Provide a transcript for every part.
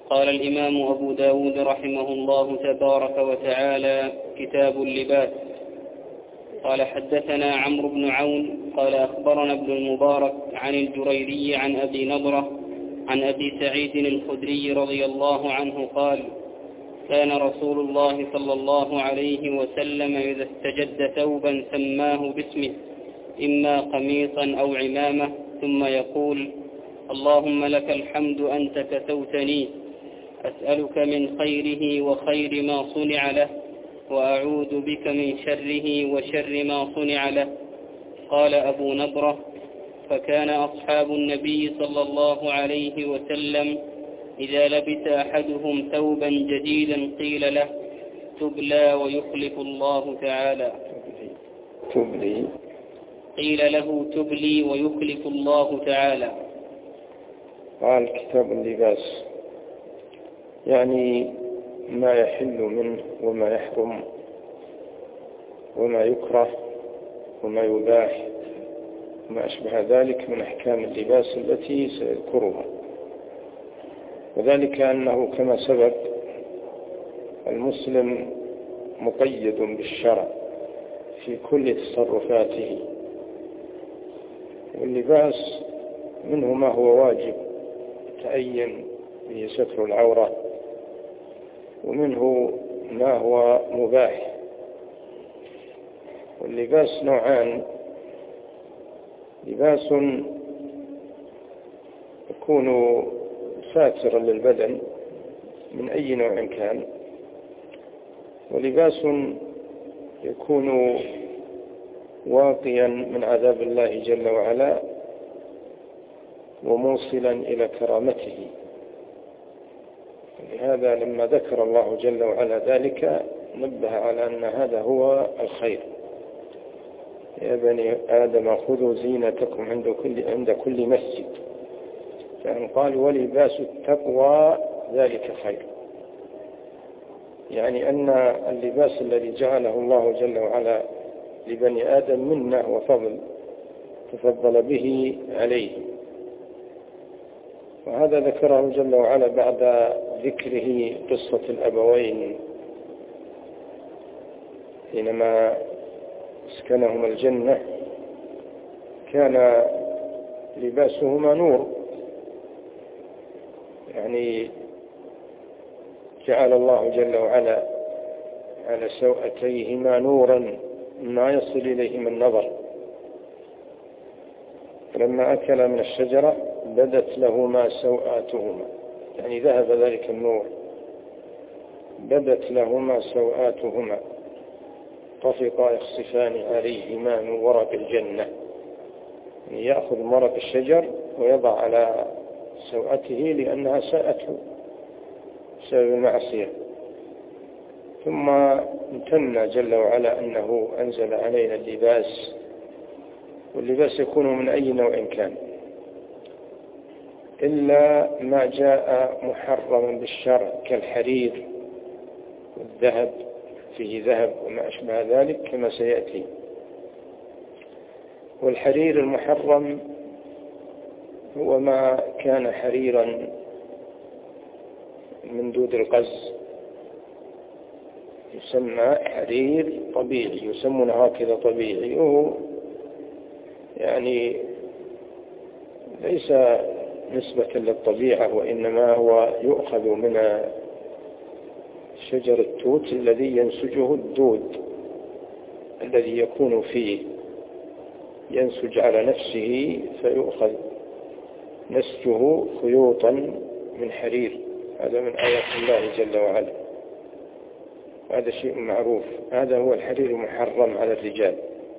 قال الإمام أبو داود رحمه الله تبارك وتعالى: كتاب اللباس. قال: حدثنا عمرو بن عون قال: أخبرنا ابن المبارك عن الجريري عن أبي نضرة عن أبي سعيد الخدري رضي الله عنه قال: كان رسول الله صلى الله عليه وسلم إذا استجد ثوبا سماه باسمه، إما قميصا أو عمامة، ثم يقول: اللهم لك الحمد أنت كسوتني، أسألك من خيره وخير ما صنع له، وأعوذ بك من شره وشر ما صنع له. قال أبو نضرة: فكان أصحاب النبي صلى الله عليه وسلم إذا لبس أحدهم ثوبا جديدا قيل له: تبلى ويخلف الله تعالى. قيل له: تبلي ويخلف الله تعالى. قال: كتاب اللباس، يعني ما يحل منه وما يحرم وما يكره وما يباح وما أشبه ذلك من أحكام اللباس التي سيذكرها. وذلك أنه كما سبق المسلم مقيد بالشرع في كل تصرفاته، واللباس منه ما هو واجب يتعين به ستر العورة، ومنه ما هو مباح. واللباس نوعان: لباس يكون ساترا للبدن من أي نوع كان، ولباس يكون واقيا من عذاب الله جل وعلا وموصلا إلى كرامته. لهذا لما ذكر الله جل وعلا ذلك نبه على أن هذا هو الخير: يا بني آدم خذوا زينتكم عند كل مسجد. فإن قال: ولباس التقوى ذلك خير، يعني أن اللباس الذي جعله الله جل وعلا لبني آدم منه وفضل تفضل به عليه. وهذا ذكره جل وعلا بعد ذكره قصة الأبوين حينما اسكنهما الجنة كان لباسهما نور، يعني جعل الله جل وعلا على سوءتيهما نورا ما يصل إليهما النظر. فلما أكل من الشجرة بدت لهما سوآتهما، يعني ذهب ذلك النور، بدت لهما سوآتهما، طفقا يخصفان عليهما من ورق الجنة. يعني يأخذ ورق الشجر ويضع على سوءته لأنها ساءته بسبب المعصية. ثم امتن جل وعلا أنه أنزل علينا اللباس، واللباس يكون من أي نوع كان إلا ما جاء محرما بالشرع كالحرير والذهب، فيه ذهب وما أشبه ذلك كما سيأتي. والحرير المحرم هو ما كان حريرا من دود القز، يسمى حرير طبيعي، يسمونه هكذا طبيعي، وهو يعني ليس نسبة للطبيعة، وإنما هو يؤخذ من شجر التوت الذي ينسجه الدود الذي يكون فيه، ينسج على نفسه فيؤخذ نسجه خيوطا من حرير. هذا من آيات الله جل وعلا، هذا شيء معروف. هذا هو الحرير المحرم على الرجال.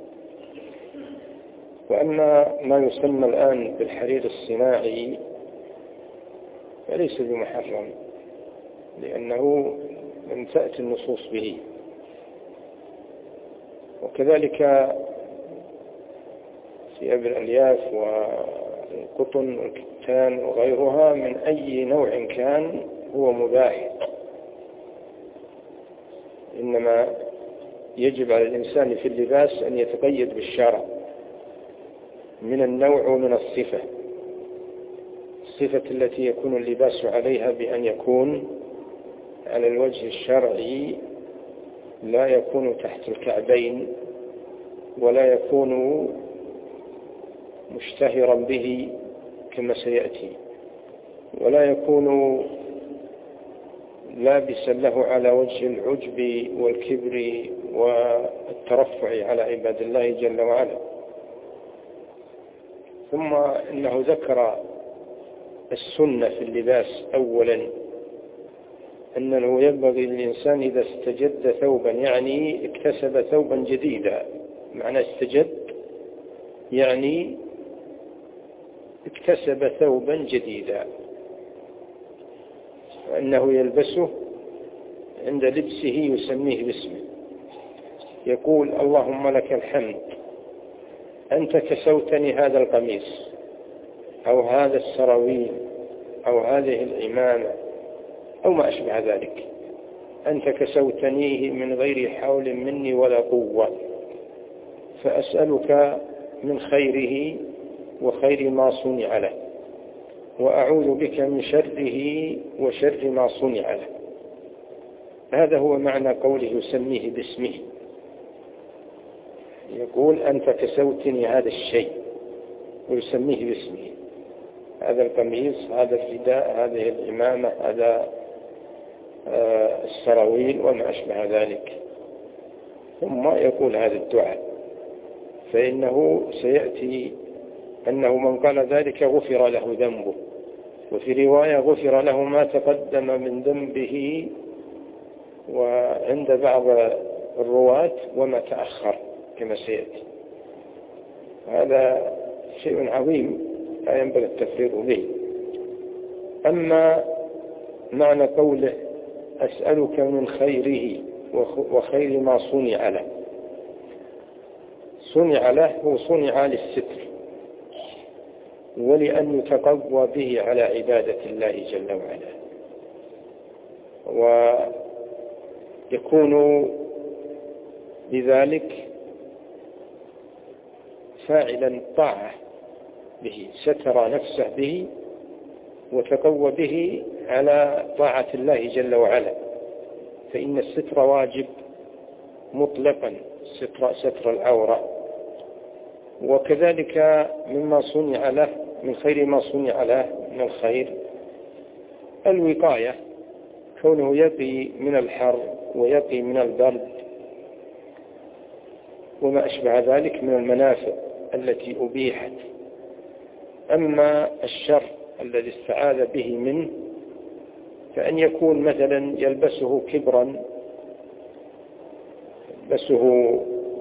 وأما ما يسمى الآن بالحرير الصناعي فليس بمحرم، لأنه لم تأتي النصوص به. وكذلك ثياب الألياف والقطن والكتان وغيرها من أي نوع كان هو مباح، إنما يجب على الإنسان في اللباس أن يتقيد بالشرع من النوع ومن الصفة. الصفة التي يكون اللباس عليها بأن يكون على الوجه الشرعي، لا يكون تحت الكعبين، ولا يكون مشتهرا به كما سيأتي، ولا يكون لابسا له على وجه العجب والكبر والترفع على عباد الله جل وعلا. ثم إنه ذكر السنة في اللباس أولا، أنه ينبغي للإنسان إذا استجد ثوبا، يعني اكتسب ثوبا جديدا، معنى استجد يعني اكتسب ثوبا جديدا، وأنه يلبسه عند لبسه يسميه باسمه، يقول اللهم لك الحمد أنت كسوتني هذا القميص أو هذا السراويل أو هذه العمامة أو ما أشبه ذلك، أنت كسوتنيه من غير حول مني ولا قوة، فأسألك من خيره وخير ما صنع له، وأعوذ بك من شره وشر ما صنع له. هذا هو معنى قوله يسميه باسمه، يقول أنت كسوتني هذا الشيء ويسميه باسمه، هذا القميص، هذا الرداء، هذه العمامة، هذا السراويل وما أشبه ذلك. ثم يقول هذا الدعاء، فإنه سيأتي أنه من قال ذلك غفر له ذنبه، وفي رواية غفر له ما تقدم من ذنبه، وعند بعض الرواة وما تأخر كما سيأتي. هذا شيء عظيم لا ينبغي التفريط به. أما معنى قوله أسألك من خيره وخير ما صنع له، صنع له هو صنع للستر ولأن يتقوى به على عبادة الله جل وعلا، ويكون بذلك فاعلا طاعة به، ستر نفسه به وتقوى به على طاعة الله جل وعلا، فإن الستر واجب مطلقا، ستر العورة. وكذلك مما صنع له من خير ما صنع له من الخير الوقاية، كونه يقي من الحر ويقي من البرد وما أشبه ذلك من المنافع التي أبيحت. أما الشر الذي استعاذ به منه فأن يكون مثلا يلبسه كبرا، يلبسه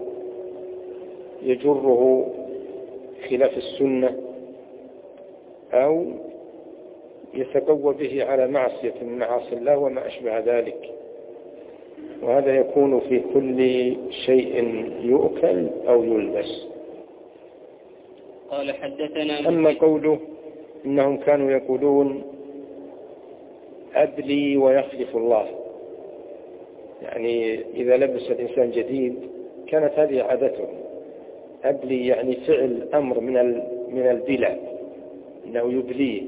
يجره خلاف السنة، أو يتقوى به على معصية من معاصي الله وما أشبه ذلك، وهذا يكون في كل شيء يؤكل أو يلبس. قال حدثنا. أما قوله إنهم كانوا يقولون أبلي ويخلف الله، يعني إذا لبس الإنسان جديد كانت هذه عادته، أبلي يعني فعل أمر من البلع، أنه يبليه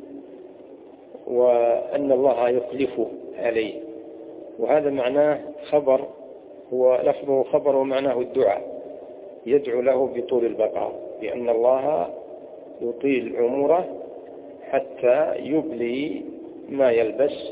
وأن الله يخلفه عليه، وهذا معناه خبر، هو لفظه خبر ومعناه الدعاء، يدعو له بطول البقاء، لأن الله يطيل عمره حتى يبلي ما يلبس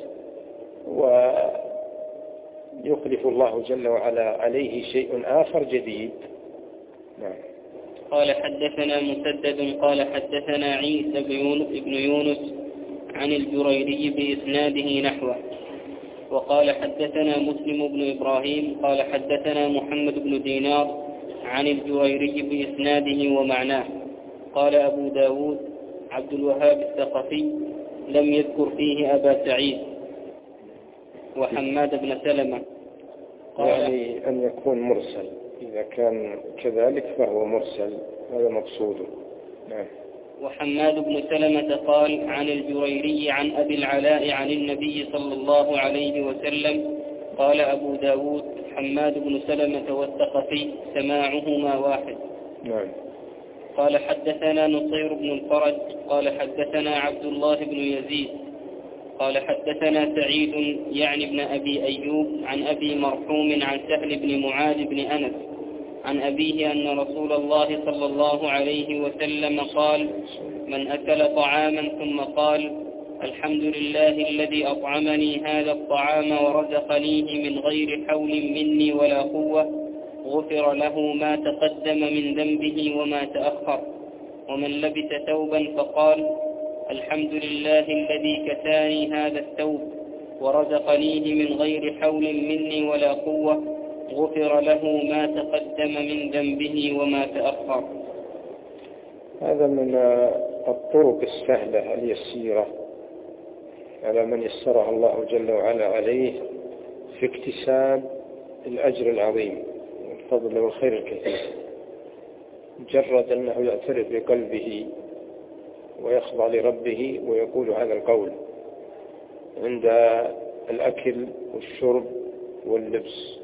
ويخلف الله جل وعلا عليه شيء آخر جديد. نعم. قال حدثنا مسدد قال حدثنا عيسى بن يونس عن الجريري بإسناده نحوه، وقال حدثنا مسلم بن إبراهيم قال حدثنا محمد بن دينار عن الجريري بإسناده ومعناه. قال أبو داود عبد الوهاب الثقفي لم يذكر فيه أبا سعيد وحماد بن سلمة. يعني أن يكون مرسل، إذا كان كذلك فهو مرسل، هذا مقصوده. نعم. وحماد بن سلمة قال عن الجريري عن أبي العلاء عن النبي صلى الله عليه وسلم. قال أبو داود حماد بن سلمة والثقفي سماعهما واحد. نعم. قال حدثنا نصير بن الفرج قال حدثنا عبد الله بن يزيد قال حدثنا سعيد يعني بن أبي أيوب عن أبي مرحوم عن سهل بن معاذ بن أنس عن أبيه أن رسول الله صلى الله عليه وسلم قال: من أكل طعاما ثم قال: الحمد لله الذي أطعمني هذا الطعام ورزقنيه من غير حول مني ولا قوة، غفر له ما تقدم من ذنبه وما تأخر. ومن لبس ثوبا فقال: الحمد لله الذي كساني هذا الثوب ورزقنيه من غير حول مني ولا قوة، غفر له ما تقدم من ذنبه وما تأخر. هذا من الطرق السهلة اليسيرة على من يسرها الله جل وعلا عليه في اكتساب الأجر العظيم والفضل والخير الكثير. مجرد أنه يعترف بقلبه ويخضع لربه ويقول هذا القول عند الأكل والشرب واللبس.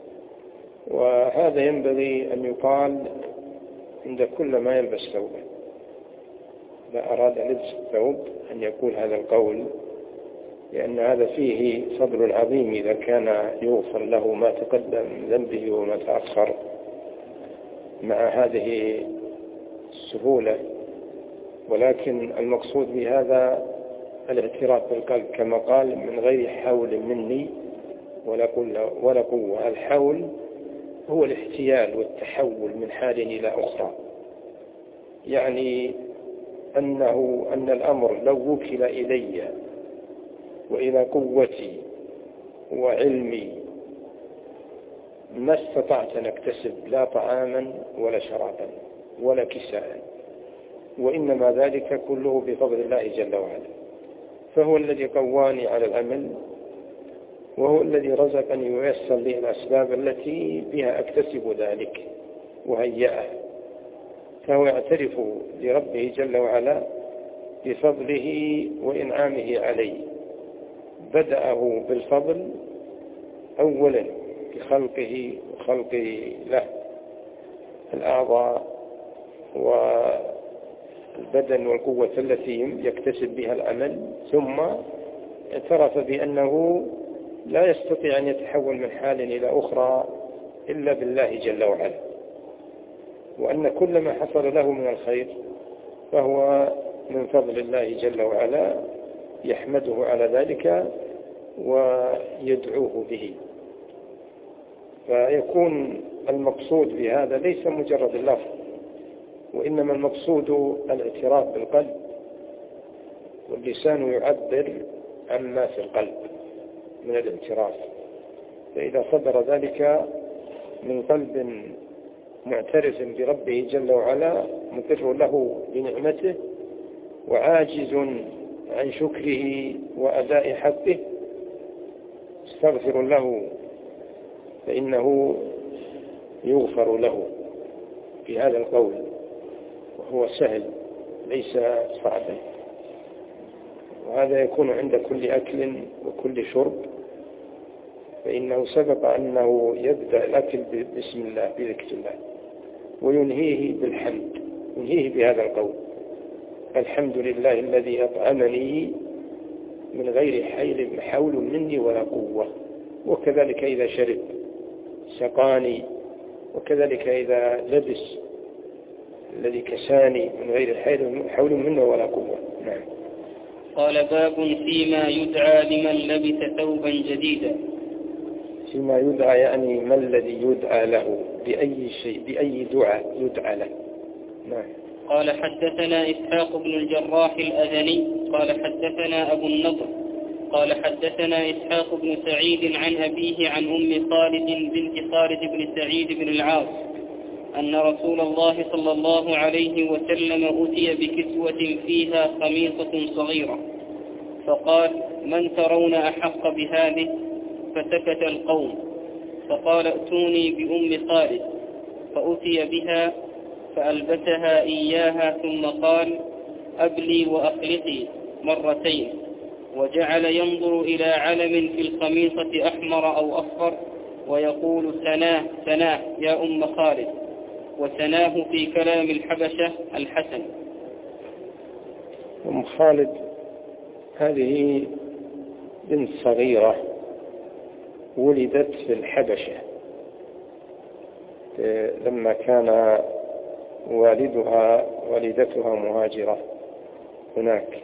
وهذا ينبغي أن يقال عند كل ما يلبس ثوبه. إذا أراد لبس الثوب أن يقول هذا القول، لأن هذا فيه فضل عظيم إذا كان يغفر له ما تقدم من ذنبه وما تأخر مع هذه السهولة. ولكن المقصود بهذا الاعتراف بالقلب كما قال: من غير حول مني ولا قوة. الحول هو الاحتيال والتحول من حال إلى أخرى، يعني أن الأمر لو وكل إلي وإلى قوتي وعلمي ما استطعت أن أكتسب لا طعاما ولا شرابا ولا كساء، وإنما ذلك كله بفضل الله جل وعلا. فهو الذي قواني على العمل، وهو الذي رزقني ويسر لي الأسباب التي بها أكتسب ذلك وهيئه. فهو يعترف لربه جل وعلا بفضله وإنعامه عليه. بدأه بالفضل أولا بخلقه وخلقه له الأعضاء والبدن والقوة التي يكتسب بها العمل، ثم اعترف بأنه لا يستطيع أن يتحول من حال إلى أخرى إلا بالله جل وعلا، وأن كل ما حصل له من الخير فهو من فضل الله جل وعلا، يحمده على ذلك ويدعوه به. فيكون المقصود بهذا ليس مجرد اللفظ، وإنما المقصود الاعتراف بالقلب، واللسان يعبر عما في القلب من الاعتراف. فإذا صدر ذلك من قلب معترف بربه جل وعلا مقر له بنعمته وعاجز عن شكره وأداء حقه، استغفر له فإنه يغفر له في هذا القول، وهو سهل ليس صعبا. وهذا يكون عند كل أكل وكل شرب، فإنه سبق أنه يبدأ الأكل بسم الله بذكر الله وينهيه بالحمد، ينهيه بهذا القول: الحمد لله الذي أطعمني من غير حول مني ولا قوة. وكذلك إذا شرب سقاني، وكذلك إذا لبس الذي كساني من غير حول مني ولا قوة. نعم. قال: باب فيما يدعى لمن لبس ثوبا جديدا. فيما يدعى يعني ما الذي يدعى له، بأي شيء، بأي دعاء يدعى له. نعم. قال: حدثنا إسحاق بن الجراح الأذني قال حدثنا أبو النضر قال حدثنا إسحاق بن سعيد عن أبيه عن أم خالد بنت خالد بن سعيد بن العاص أن رسول الله صلى الله عليه وسلم أتي بكسوة فيها خميصة صغيرة، فقال: من ترون أحق بهذه؟ فسكت القوم، فقال: ائتوني بأم خالد، فأتي بها فألبسها إياها، ثم قال: أبلي وأخلقي مرتين، وجعل ينظر إلى علم في الخميصة أحمر أو أصفر ويقول: سناه سناه يا أم خالد. وثناه في كلام الحبشة الحسن. أم خالد هذه بنت صغيرة ولدت في الحبشة لما كان والدتها مهاجرة هناك،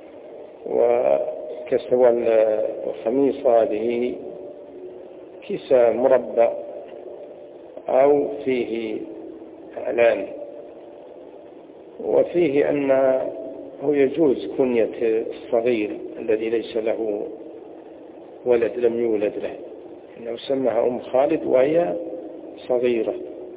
وكسوى الخميصة هذه كيسة مربع أو فيه إعلان، وفيه أنه يجوز كنية الصغير الذي ليس له ولد لم يولد له، إنه سمها أم خالد وهي صغيرة،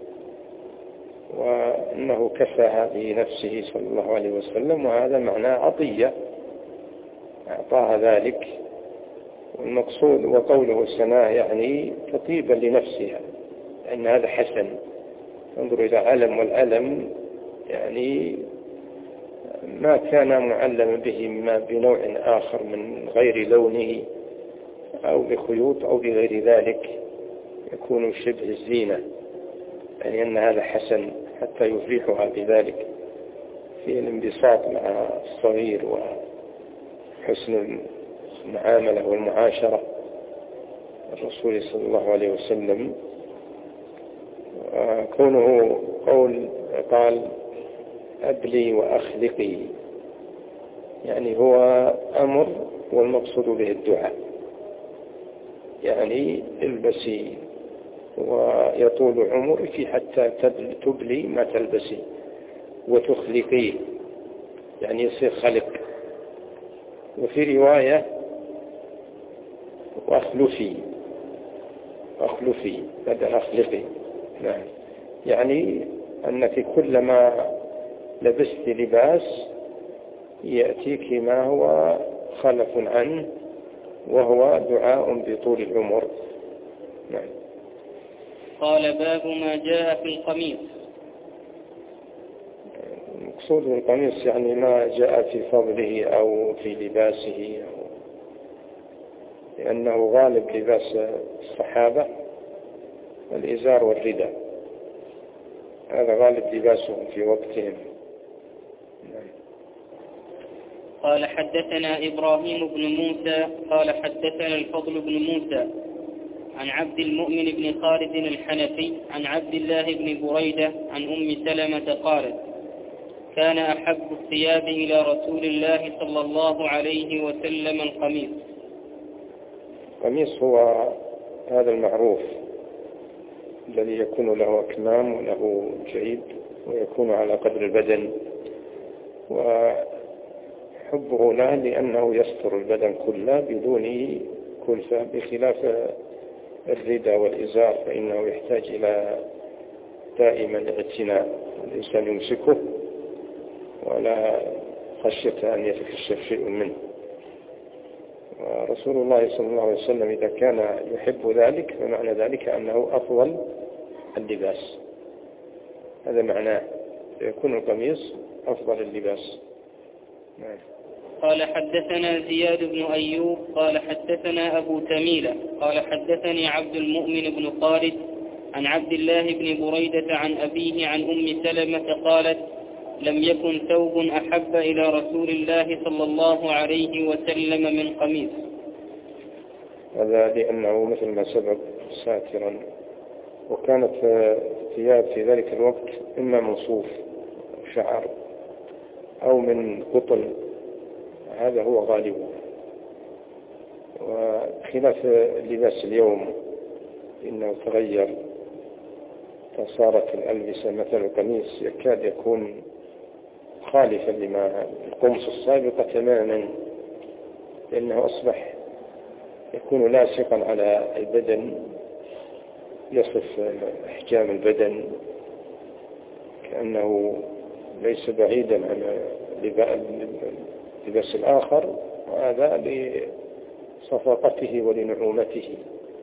وأنه كساها بنفسه صلى الله عليه وسلم، وهذا معناه عطية أعطاها ذلك. والمقصود وقوله سناه يعني تطيبا لنفسها، لأن هذا حسن. انظر إلى علم، والألم يعني ما كان معلم به ما بنوع آخر من غير لونه أو بخيوط أو بغير ذلك يكون شبه الزينة، يعني أن هذا حسن حتى يفرحها بذلك في الانبساط مع الصغير وحسن المعاملة والمعاشرة الرسول صلى الله عليه وسلم. كونه قال أبلي وأخلقي، يعني هو أمر والمقصود به الدعاء، يعني البسي ويطول عمرك حتى تبلي ما تلبسي وتخلقي، يعني يصير خلق. وفي رواية وأخلفي بدل أخلقي، نعم، يعني أنك كلما لبست لباس يأتيك ما هو خلف عنه، وهو دعاء بطول العمر. نعم. قال باب ما جاء في القميص. المقصود بالقميص يعني ما جاء في فضله أو في لباسه، لأنه غالب لباس الصحابة الإزار والرداء، هذا غالب لباسهم في وقتهم. قال حدثنا إبراهيم بن موسى قال حدثنا الفضل بن موسى عن عبد المؤمن بن خالد الحنفي عن عبد الله بن بريدة عن أم سلمة قالت: كان أحب الثياب إلى رسول الله صلى الله عليه وسلم القميص. القميص هو هذا المعروف الذي يكون له أكمام وله جيب ويكون على قدر البدن، وحبه له لأنه يستر البدن كله بدون كلفة، بخلاف الرداء والإزار فإنه يحتاج إلى دائما اعتناء، الإنسان يمسكه ولا خشية أن يتكشف شيء منه. ورسول الله صلى الله عليه وسلم إذا كان يحب ذلك فمعنى ذلك أنه أفضل اللباس، هذا معناه يكون القميص أفضل اللباس. نعم. قال حدثنا زياد بن أيوب قال حدثنا أبو تميلة قال حدثني عبد المؤمن بن خالد عن عبد الله بن بريدة عن أبيه عن أم سلمة قالت: لم يكن ثوب أحب إلى رسول الله صلى الله عليه وسلم من قميص. هذا لأنه مثل ما سبق ساترا، وكانت الثياب في ذلك الوقت إما من صوف أو شعر أو من قطن، هذا هو غالبه، وخلاف اللباس اليوم إنه تغير، فصارت الألبسة مثل القميص يكاد يكون خالفا لما القمص السابقة تماما، لأنه أصبح يكون لاصقا على البدن، يصف أحجام البدن كأنه ليس بعيدا عن اللباس الآخر، وهذا لصفاقته ولنعومته.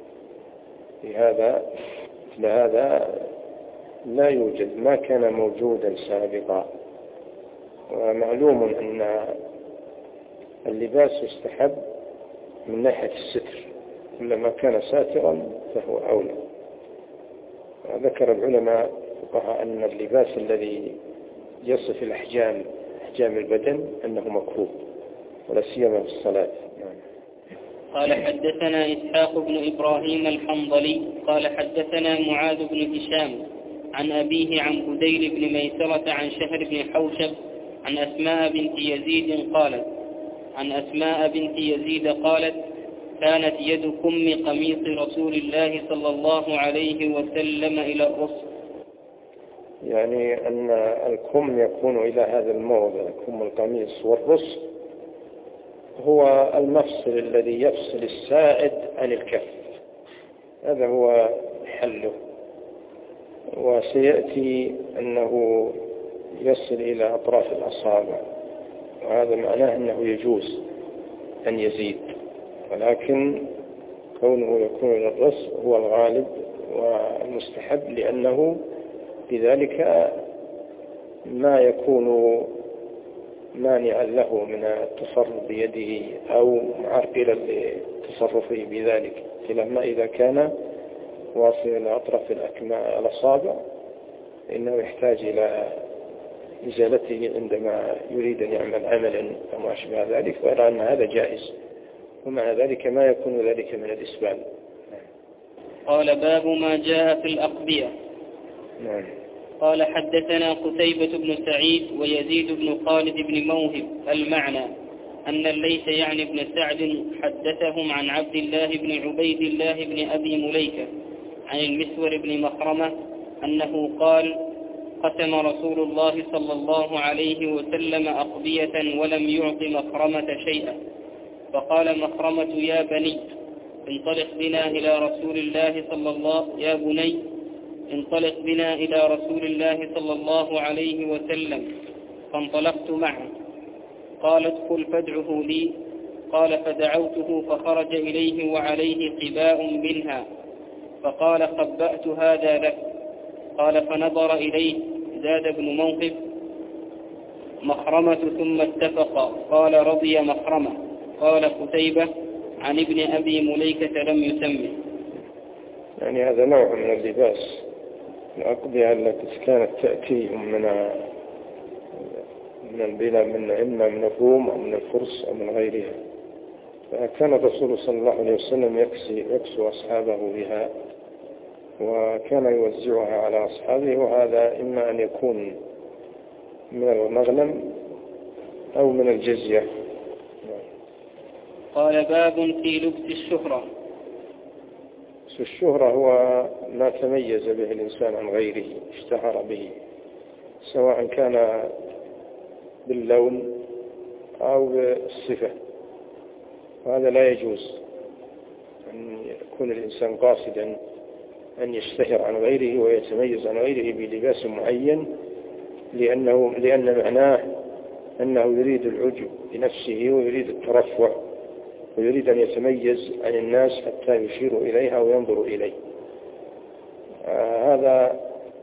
لهذا لا يوجد ما كان موجودا سابقا. ومعلوم أن اللباس يستحب من ناحية الستر، كلما كان ساترا فهو أولى. ذكر العلماء الفقهاء أن اللباس الذي يصف أحجام البدن أنه مكروه ولا سيما في الصلاة. قال حدثنا إسحاق بن إبراهيم الحنظلي قال حدثنا معاذ بن هشام عن أبيه عن بديل بن ميسرة عن شهر بن حوشب عن أسماء بنت يزيد قالت كانت يد كم قميص رسول الله صلى الله عليه وسلم إلى الرسل. يعني أن الكم يكون إلى هذا الموضع، كم القميص، والرسل هو المفصل الذي يفصل السائد عن الكف، هذا هو حله. وسيأتي أنه يصل إلى أطراف الأصابع، وهذا معناه أنه يجوز أن يزيد، ولكن كونه يكون إلى الرأس هو الغالب والمستحب، لأنه بذلك ما يكون مانعا له من التصرف بيده أو معرقلا لتصرفه بذلك، لما إذا كان واصلا إلى أطراف الأصابع إنه يحتاج إلى إزالته عندما يريد أن يعمل عملا أو أشبه ذلك، ويرى أن هذا جائز، ومع ذلك ما يكون ذلك من الإسبال. قال باب ما جاء في الأقبية. نعم. قال حدثنا قتيبة بن سعيد ويزيد بن خالد بن موهب المعنى أن الليث يعني بن سعد حدثهم عن عبد الله بن عبيد الله بن أبي مليكة عن المسور بن مخرمة أنه قال قسم رسول الله صلى الله عليه وسلم أقبية ولم يعط مخرمة شيئا، فقال مخرمة يا بني انطلق بنا إلى رسول الله صلى الله عليه وسلم، فانطلقت معه. قال ادخل فادعه لي. قال فدعوته فخرج إليه وعليه قباء منها، فقال خبأت هذا لك. قال فنظر إليه. زاد بن موقف مخرمة ثم اتفقا. قال رضي مخرمة. قال قتيبة عن ابن أبي مليكة لم يسمه. يعني هذا نوع من اللباس، الأقبية التي كانت تأتي من البلاد، إما من الروم أو من الفرس أو من غيرها، فكان الرسول صلى الله عليه وسلم يكسو أصحابه بها، وكان يوزعها على أصحابه، وهذا إما أن يكون من المغنم أو من الجزية. قال باب في لبس الشهرة. الشهرة هو ما تميز به الإنسان عن غيره، اشتهر به، سواء كان باللون أو بالصفة، وهذا لا يجوز أن يكون الإنسان قاصدا أن يشتهر عن غيره ويتميز عن غيره بلباس معين، لأن معناه أنه يريد العجب بنفسه ويريد الترفع ويريد أن يتميز عن الناس حتى يشير إليها وينظر إليه. هذا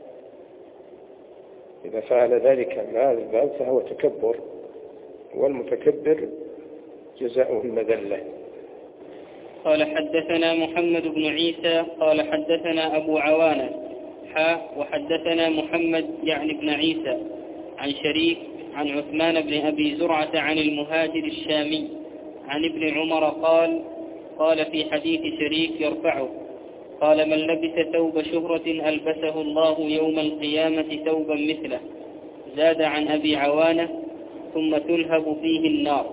إذا فعل ذلك من هذا الباب فهو تكبر، والمتكبر جزاؤه المذلة. قال حدثنا محمد بن عيسى قال حدثنا أبو عوانة وحدثنا محمد يعني بن عيسى عن شريك عن عثمان بن أبي زرعة عن المهاجر الشامي عن ابن عمر قال في حديث شريك يرفعه، قال من لبس ثوب شهرة ألبسه الله يوم القيامة ثوبا مثله. زاد عن أبي عوانة ثم تلهب فيه النار.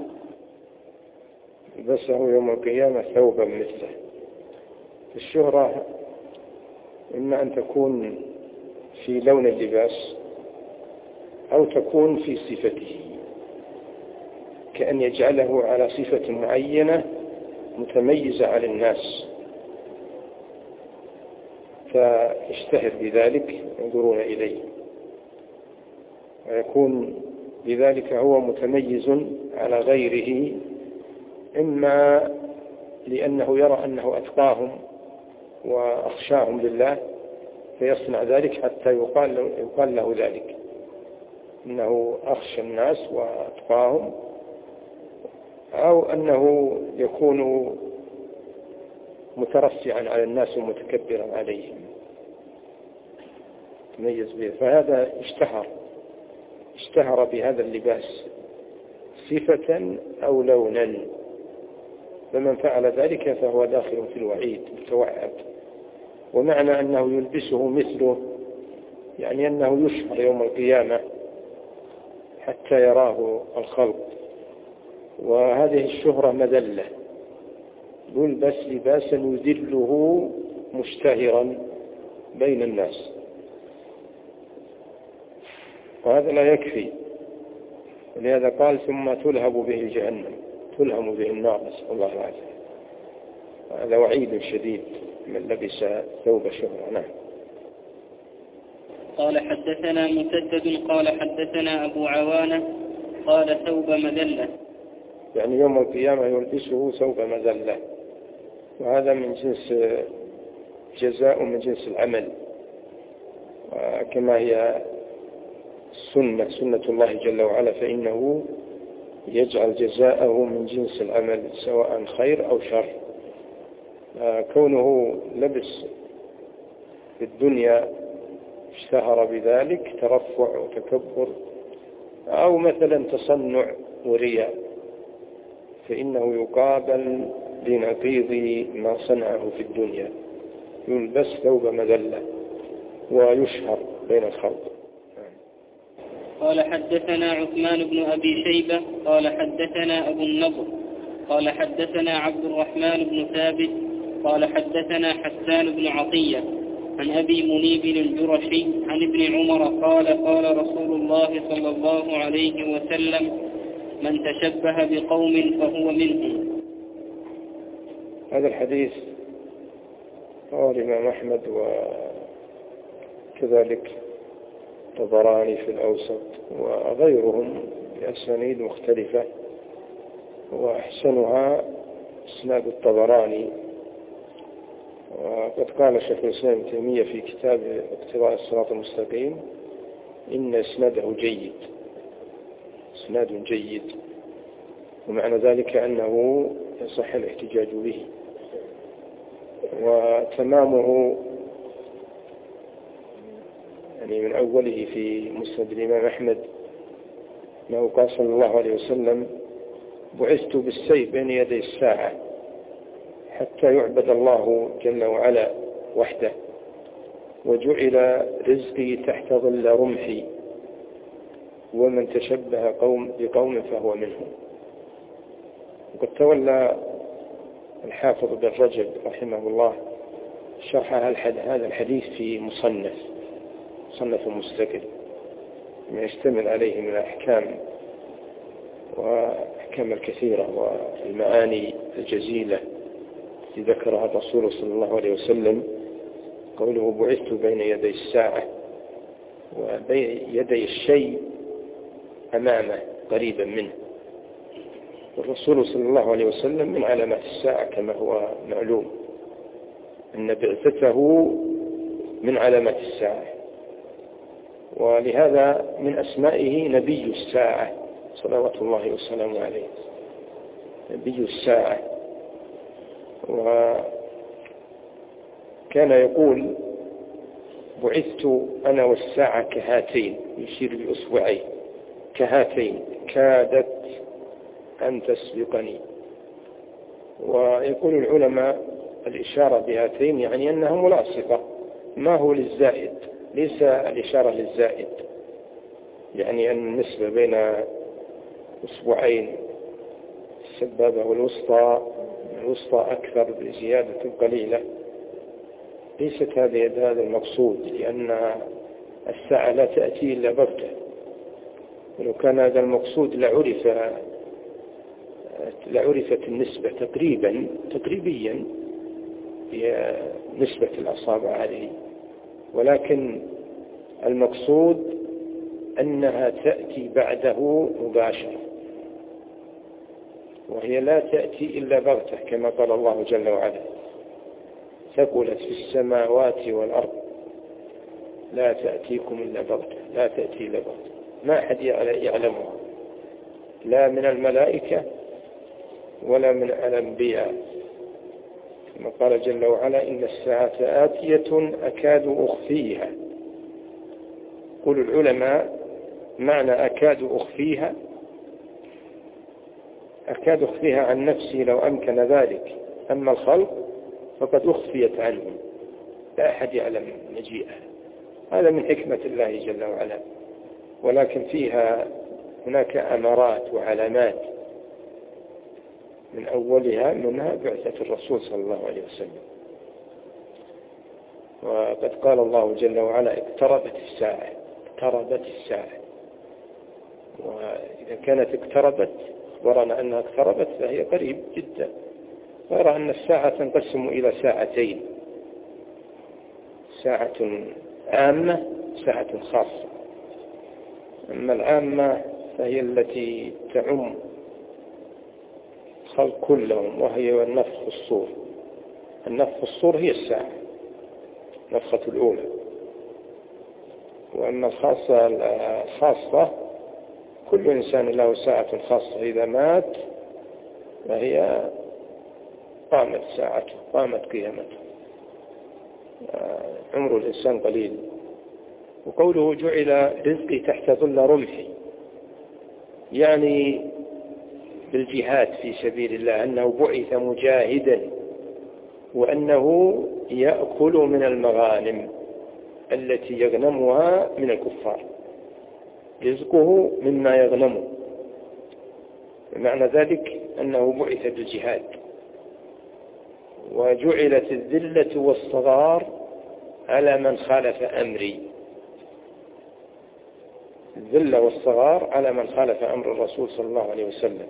لبسه يوم القيامة ثوبا مثله. الشهرة إما أن تكون في لون اللباس أو تكون في صفته، كأن يجعله على صفة معينة متميزة على الناس فيشتهر بذلك ينظرون إليه، ويكون بذلك هو متميز على غيره، إما لأنه يرى أنه أتقاهم وأخشاهم لله فيصنع ذلك حتى يقال له ذلك إنه أخشى الناس وأتقاهم، أو أنه يكون مترفعا على الناس ومتكبرا عليهم. تميز به، فهذا اشتهر بهذا اللباس صفة أو لونا، فمن فعل ذلك فهو داخل في الوعيد متوعد. ومعنى أنه يلبسه مثله يعني أنه يشهر يوم القيامة حتى يراه الخلق، وهذه الشهرة مذلة، يلبس لباسا يذله مشتهرا بين الناس، وهذا لا يكفي، ولهذا قال ثم تلهب به جهنم، تلهم به النار، نسأل الله العافية. هذا وعيد شديد من لبس ثوب شهرة. نعم. قال حدثنا مسدد قال حدثنا أبو عوانة قال ثوب مذلة، يعني يوم القيامة يلبسه ثوب مذلة، وهذا من جنس جزاء من جنس العمل، كما هي سنة الله جل وعلا، فإنه يجعل جزاءه من جنس العمل سواء خير أو شر. كونه لبس في الدنيا اشتهر بذلك ترفع وتكبر، أو مثلا تصنع ورياء، فإنه يقابل بنقيض ما صنعه في الدنيا، يلبس ثوب مذلة ويشهر بين الخلق. قال حدثنا عثمان بن أبي شيبة قال حدثنا أبو النضر قال حدثنا عبد الرحمن بن ثابت قال حدثنا حسان بن عطية عن أبي منيب الجرشي عن ابن عمر قال قال رسول الله صلى الله عليه وسلم من تشبه بقوم فهو منهم. هذا الحديث رواه الإمام أحمد وكذلك الطبراني في الأوسط وغيرهم بأسانيد مختلفة، وأحسنها إسناد الطبراني. وقد قال شيخ الإسلام ابن تيمية في كتاب اقتضاء الصراط المستقيم إن إسناده جيد، إسناد جيد، ومعنى ذلك أنه يصح الاحتجاج به. وتمامه يعني من أوله في مسند الإمام أحمد أنه قال صلى الله عليه وسلم بعثت بالسيف بين يدي الساعة حتى يعبد الله جل وعلا وحده، وجعل رزقي تحت ظل رمحي، ومن تشبه بقوم فهو منهم. وقد تولى الحافظ بن رجب رحمه الله شرح هذا الحديث في مصنف مستقل يشتمل عليه من الأحكام وأحكام الكثيرة والمعاني الجزيلة التي ذكرها الرسول صلى الله عليه وسلم. قوله بعثت بين يدي الساعة، وبين يدي الشيء أمامه قريبا منه، والرسول صلى الله عليه وسلم من علامات الساعة كما هو معلوم أن بعثته من علامات الساعة، ولهذا من أسمائه نبي الساعة صلوات الله وسلامه عليه، نبي الساعة. وكان يقول بعثت أنا والساعة كهاتين، يشير بأصبعيه، كهاتين كادت أن تسبقني. ويقول العلماء الإشارة بهاتين يعني أنها ملاصقة، ما هو للزائد، ليس الإشارة للزائد، يعني أن النسبة بين أصبعين السبابة والوسطى أكثر بزيادة قليلة، ليست هذا المقصود، لأن الساعة لا تأتي إلا بغتة، ولو كان هذا المقصود لعرفت النسبة تقريبيا هي نسبة الأصابع عليه، ولكن المقصود أنها تأتي بعده مباشرة، وهي لا تأتي إلا بغتة كما قال الله جل وعلا ثقلت في السماوات والأرض لا تأتيكم إلا بغتة، لا تأتي إلا بغتة، ما أحد يعلمها لا من الملائكة ولا من الأنبياء، كما قال جل وعلا إن الساعة آتية أكاد أخفيها يقول العلماء معنى أكاد أخفيها عن نفسي لو أمكن ذلك، أما الخلق فقد أخفيت عنهم لا أحد يعلم مجيئها. هذا من حكمة الله جل وعلا، ولكن فيها هناك أمارات وعلامات، من أولها منها بعثة الرسول صلى الله عليه وسلم. وقد قال الله جل وعلا اقتربت الساعة، وإذا كانت اقتربت أخبرنا أنها اقتربت فهي قريب جدا، غير أن الساعة تنقسم إلى ساعتين: ساعة عامة، ساعة خاصة. أما العامة فهي التي تعم الخلق كلهم، وهي النفخ في الصور. النفخ في الصور هي الساعة، نفخة الأولى. وأما الخاصة كل إنسان له ساعة خاصة، إذا مات فهي قامت ساعته، قامت قيامته. عمر الإنسان قليل. وقوله جعل رزقي تحت ظل رمحي، يعني بالجهاد في سبيل الله، أنه بعث مجاهدا، وأنه يأكل من المغانم التي يغنمها من الكفار، رزقه مما يغنمه. معنى ذلك أنه بعث بالجهاد. وجعلت الذلة والصغار على من خالف أمري، الذلة والصغار على من خالف أمر الرسول صلى الله عليه وسلم.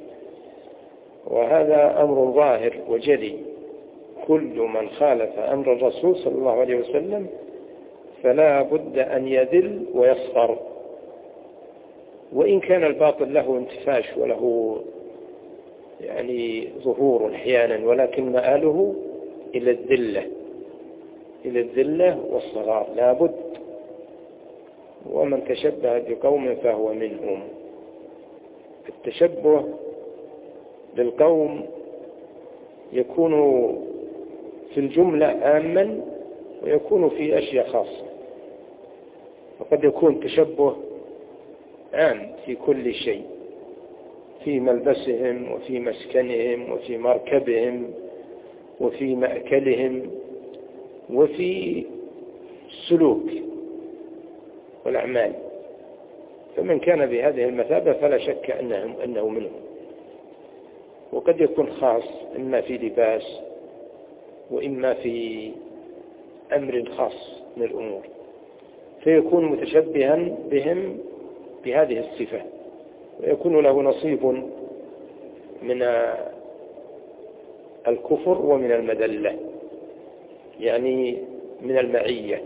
وهذا أمر ظاهر وجلي، كل من خالف أمر الرسول صلى الله عليه وسلم فلا بد أن يذل ويصغر، وإن كان الباطل له انتفاش وله يعني ظهور أحيانا، ولكن مآله إلى الذلة والصغار لا بد. ومن تشبه بقوم فهو منهم. التشبه بالقوم يكون في الجملة عاما، ويكون في أشياء خاصة. وقد يكون تشبه عام في كل شيء، في ملبسهم وفي مسكنهم وفي مركبهم وفي مأكلهم وفي السلوك والأعمال. فمن كان بهذه المثابة فلا شك أنه منهم. وقد يكون خاص إما في لباس وإما في أمر خاص من الأمور، فيكون متشبها بهم بهذه الصفة، ويكون له نصيب من الكفر ومن المذلة، يعني من المعية،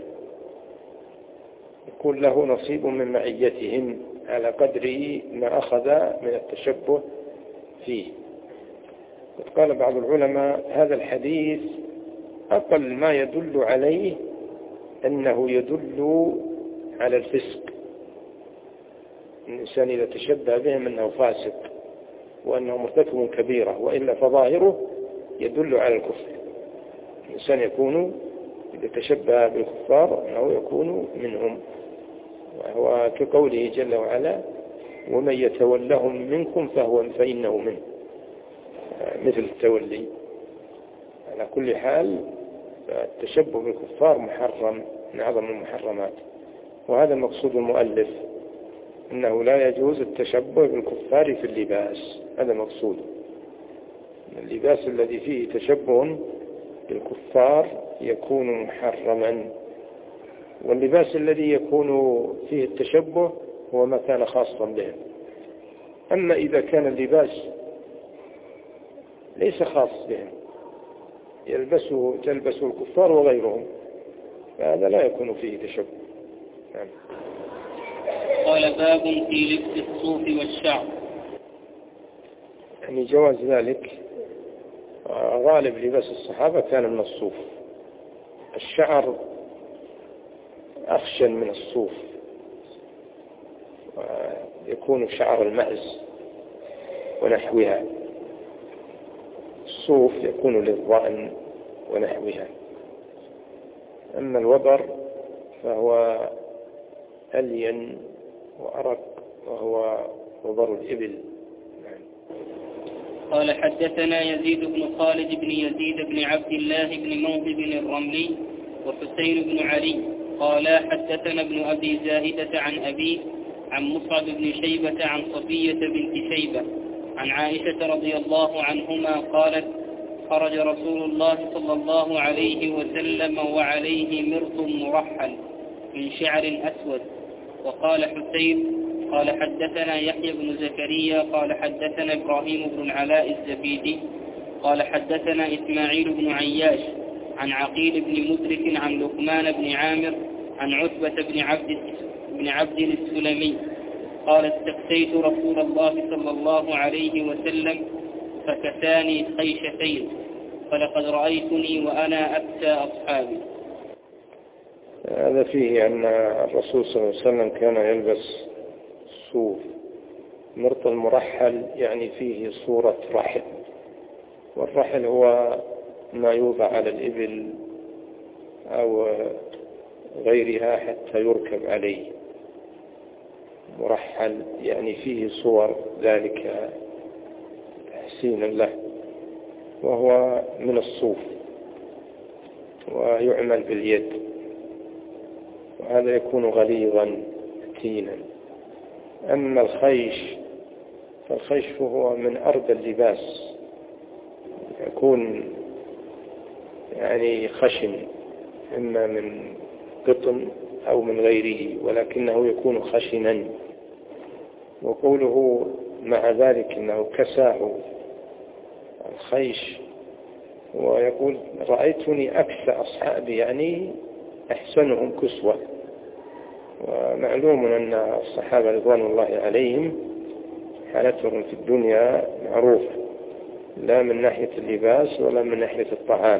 يكون له نصيب من معيتهم على قدر ما أخذ من التشبه فيه. قال بعض العلماء هذا الحديث أقل ما يدل عليه أنه يدل على الفسق. الإنسان إذا تشبه بهم أنه فاسق وأنه مرتكب كبيرة، وإلا فظاهره يدل على الكفر. الإنسان يكون إذا تشبه بالكفار أنه يكون منهم، وهو كقوله جل وعلا: ومن يتولهم منكم فإنه منه، مثل التولي. على كل حال التشبه بالكفار محرم من أعظم المحرمات، وهذا مقصود المؤلف، أنه لا يجوز التشبه بالكفار في اللباس. هذا مقصود. اللباس الذي فيه تشبه بالكفار يكون محرما، واللباس الذي يكون فيه التشبه هو ما كان خاصا بهم. أما إذا كان اللباس ليس خاص بهم، تلبسه الكفار وغيرهم، فهذا لا يكون فيه تشبه. نعم. قال: باب في لبس الصوف والشعر. يعني جواز ذلك. غالب لباس الصحابة كان من الصوف. الشعر أخشن من الصوف، يكون شعر المأز ونحوها. الصوف يكون للظأن ونحوها. أما الوبر فهو ألين وأرق، وهو وبر الإبل. قال حدثنا يزيد بن خالد بن يزيد بن عبد الله بن موهب الرملي وحسين بن علي قال حدثنا ابن أبي زائدة عن أبيه عن مصعب بن شيبة عن صفية بنت شيبة عن عائشة رضي الله عنهما قالت خرج رسول الله صلى الله عليه وسلم وعليه مرط مرحل من شعر أسود. وقال حسين قال حدثنا يحيى بن زكريا قال حدثنا إبراهيم بن العلاء الزبيدي قال حدثنا إسماعيل بن عياش عن عقيل بن مدرك عن لقمان بن عامر عن عتبة بن عبد السلمي قال استفتيت رسول الله صلى الله عليه وسلم فكساني خيشتين فلقد رأيتني وأنا أكسى أصحابي. هذا فيه أن الرسول صلى الله عليه وسلم كان يلبس صوف. مرط المرحل يعني فيه صورة رحل، والرحل هو ما يوضع على الإبل أو غيرها حتى يركب عليه. مرحل يعني فيه صور ذلك تحسينا له، وهو من الصوف ويعمل باليد، وهذا يكون غليظا متينا. أما الخيش فالخيش هو من أرض اللباس، يكون يعني خشن إما من قطن أو من غيره، ولكنه يكون خشنا. وقوله مع ذلك إنه كساه الخيش، ويقول رأيتني أكسى أصحابي يعني أحسنهم كسوة. ومعلوم أن الصحابة رضوان الله عليهم حالتهم في الدنيا معروفة، لا من ناحية اللباس ولا من ناحية الطعام،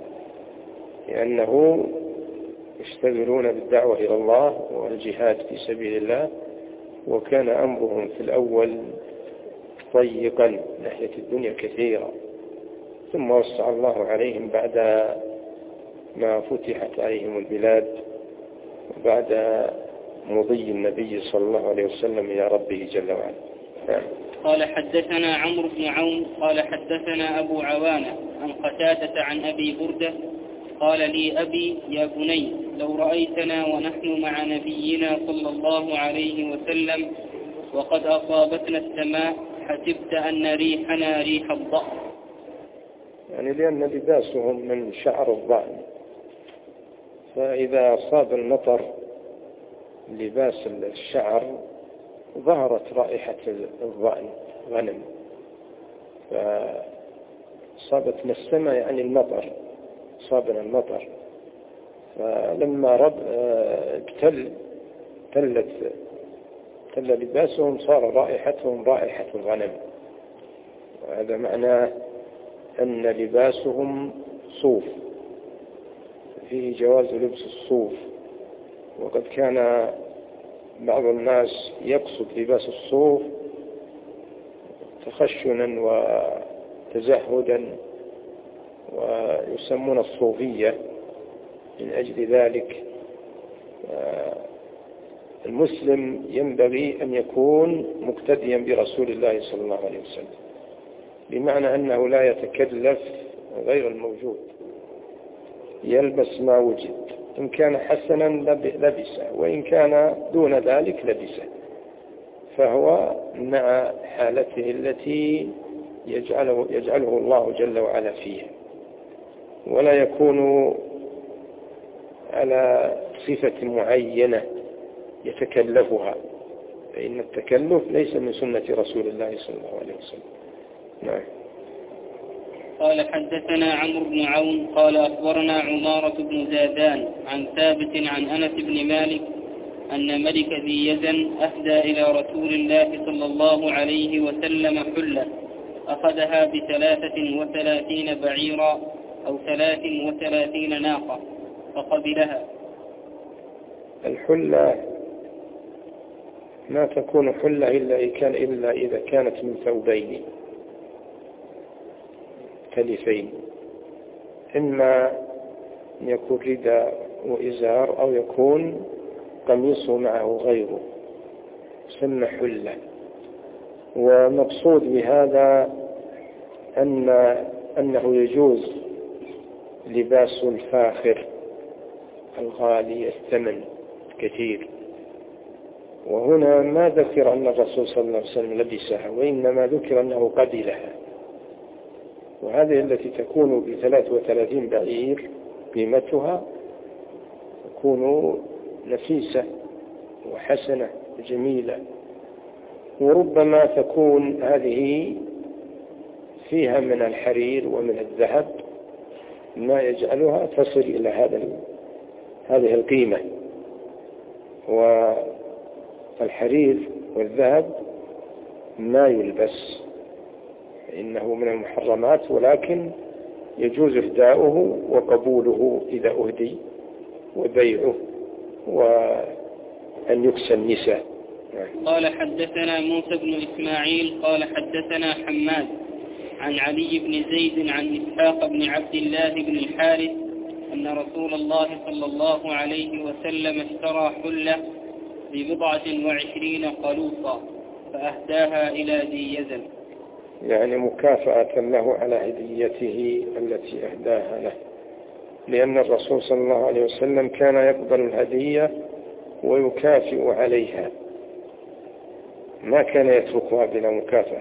لأنه يشتغلون بالدعوة إلى الله والجهاد في سبيل الله، وكان أمرهم في الأول ضيقا ناحية الدنيا كثيرا، ثم وسع الله عليهم بعد ما فتحت عليهم البلاد وبعد مضي النبي صلى الله عليه وسلم إلى ربه جل وعلا. قال حدثنا عمرو بن عون قال حدثنا أبو عوانة عن قتادة عن أبي بردة قال لي أبي يا بني لو رأيتنا ونحن مع نبينا صلى الله عليه وسلم وقد أصابتنا السماء حسبت أن ريحنا ريح الضأن. يعني لأن لباسهم من شعر الضأن، فإذا أصاب المطر لباس الشعر ظهرت رائحة الضأن غنم، فصابتنا السماء يعني المطر، صابنا المطر، فلما تل لباسهم صار رائحتهم رائحة الغنم. وهذا معناه أن لباسهم صوف، فيه جواز لبس الصوف. وقد كان بعض الناس يقصد لباس الصوف تخشنا وتزهدا، ويسمون الصوفية من أجل ذلك. المسلم ينبغي أن يكون مقتديا برسول الله صلى الله عليه وسلم، بمعنى أنه لا يتكلف غير الموجود، يلبس ما وجد، إن كان حسنا لبسه، وإن كان دون ذلك لبسه، فهو مع حالته التي يجعله الله جل وعلا فيها، ولا يكون على صفة معينة يتكلفها، فإن التكلف ليس من سنة رسول الله صلى الله عليه وسلم. نعم. قال حدثنا عمرو بن عون قال أخبرنا عمارة بن زادان عن ثابت عن أنس بن مالك أن ملك ذي يزن أهدى إلى رسول الله صلى الله عليه وسلم حلة أخذها ب33 بعيرا أو 33 ناقة فقبلها. الحلة ما تكون حلة إلا إذا كانت من ثوبين كلفين، إما يكون رداء وإزار، أو يكون قميصه معه غيره، سمى حلة. ومقصود بهذا أنه يجوز لباس الفاخر الغالي الثمن كثير. وهنا ما ذكر أن الرسول صلى الله عليه وسلم لبسها، وإنما ذكر أنه قبلها. وهذه التي تكون ب33 بعير قيمتها تكون نفيسة وحسنة جميلة، وربما تكون هذه فيها من الحرير ومن الذهب ما يجعلها تصل إلى هذه القيمة. والحرير والذهب ما يلبس، إنه من المحرمات، ولكن يجوز إهداؤه وقبوله إذا أهدي، وبيعه، وأن يكسى النساء. قال حدثنا موسى بن إسماعيل قال حدثنا حماد عن علي بن زيد عن إسحاق بن عبد الله بن الحارث أن رسول الله صلى الله عليه وسلم اشترى حلة ب20 قلوصا فأهداها إلى ذي يزن، يعني مكافأة له على هديته التي أهداها له، لأن الرسول صلى الله عليه وسلم كان يقبل الهدية ويكافئ عليها، ما كان يتركها بلا مكافأة.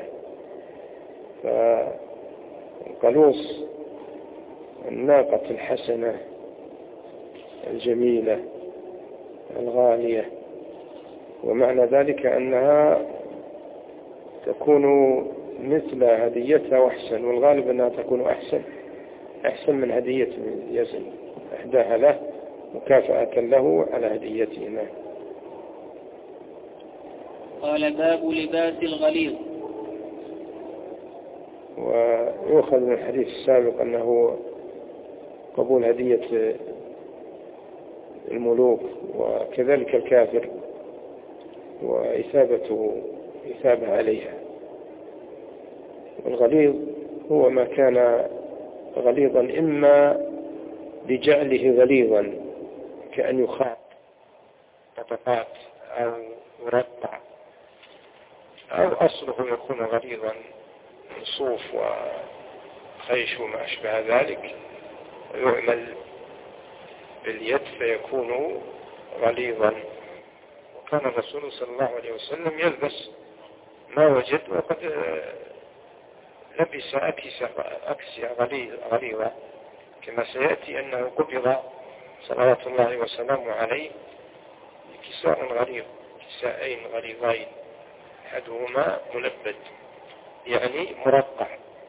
فقلوص الناقة الحسنة الجميلة الغالية، ومعنى ذلك أنها تكون مثل هديتها وأحسن، والغالب أنها تكون أحسن من هدية يزن أهداها له مكافأة له على هديتنا. قال باب لباس الغليظ. ويؤخذ من الحديث السابق أنه قبول هدية الملوك وكذلك الكافر وإثابة عليها. والغليظ هو ما كان غليظا إما بجعله غليظا كأن يخاط قطعات أو يرقع، أو أصله يكون غليظا من صوف وخيش وما أشبه ذلك، ويعمل باليد فيكون غليظا. وكان الرسول صلى الله عليه وسلم يلبس ما وجد، وقد لبس أكسية غليظة كما سيأتي أنه قبض صلوات الله وسلامه عليه بكساء غليظ، كساءين غليظين، أحدهما ملبد يعني مرقع.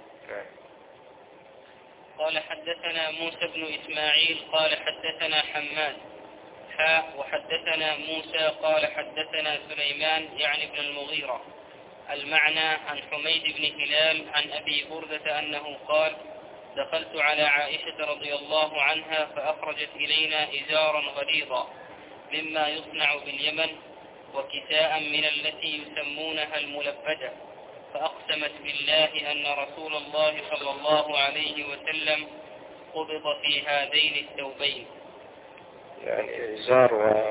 قال حدثنا موسى بن إسماعيل قال حدثنا حماد وحدثنا موسى قال حدثنا سليمان يعني ابن المغيرة المعنى عن حميد بن هلال عن أبي بردة أنه قال دخلت على عائشة رضي الله عنها فأخرجت إلينا إزارا غليظا مما يصنع باليمن وكساء من التي يسمونها الملبدة، فأقسمت بالله أن رسول الله صلى الله عليه وسلم قبض في هذين الثوبين. يعني إزار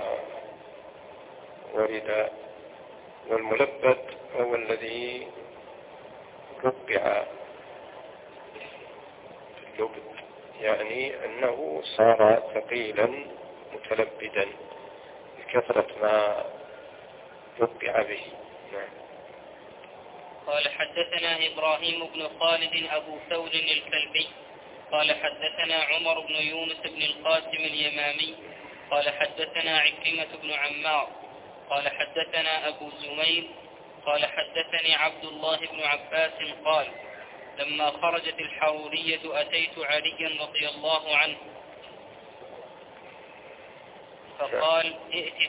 ورداء. والملبد هو الذي رقع اللبد، يعني أنه صار ثقيلا متلبدا بكثرة ما رقع به. قال حدثنا إبراهيم بن خالد أبو ثور الكلبي قال حدثنا عمر بن يونس بن القاسم اليمامي قال حدثنا عكرمة بن عمار قال حدثنا أبو زميل قال حدثني عبد الله بن عباس قال لما خرجت الحرورية أتيت عليا رضي الله عنه فقال ائت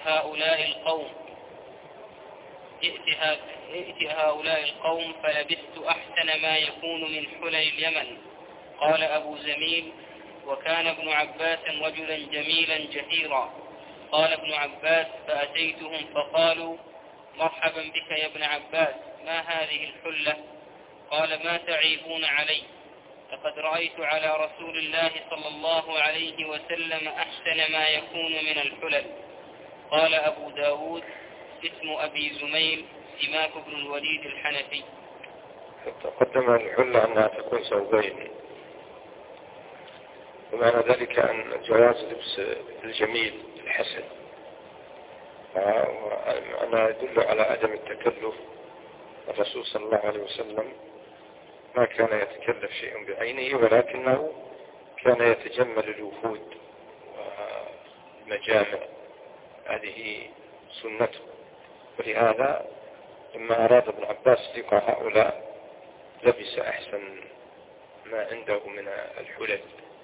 هؤلاء القوم فلبست أحسن ما يكون من حلل اليمن. قال أبو زميل وكان ابن عباس رجلا جميلا جهيرا. قال ابن عباس فأتيتهم فقالوا مرحبا بك يا ابن عباس، ما هذه الحلة؟ قال ما تعيبون علي؟ لقد رأيت على رسول الله صلى الله عليه وسلم أحسن ما يكون من الحلل. قال أبو داود اسم أبي زميل سماك بن الوليد الحنفي. تقدم الحلة أنها تكون ثوبين، ومعنى ذلك أن جواز لبس الجميل الحسن، وأنا يدل على عدم التكلف. الرسول صلى الله عليه وسلم ما كان يتكلف شيء بعينه، ولكنه كان يتجمل الوفود والمجامع، هذه سنته. ولهذا لما أراد ابن عباس لقاء هؤلاء لبس أحسن ما عنده من الحلل.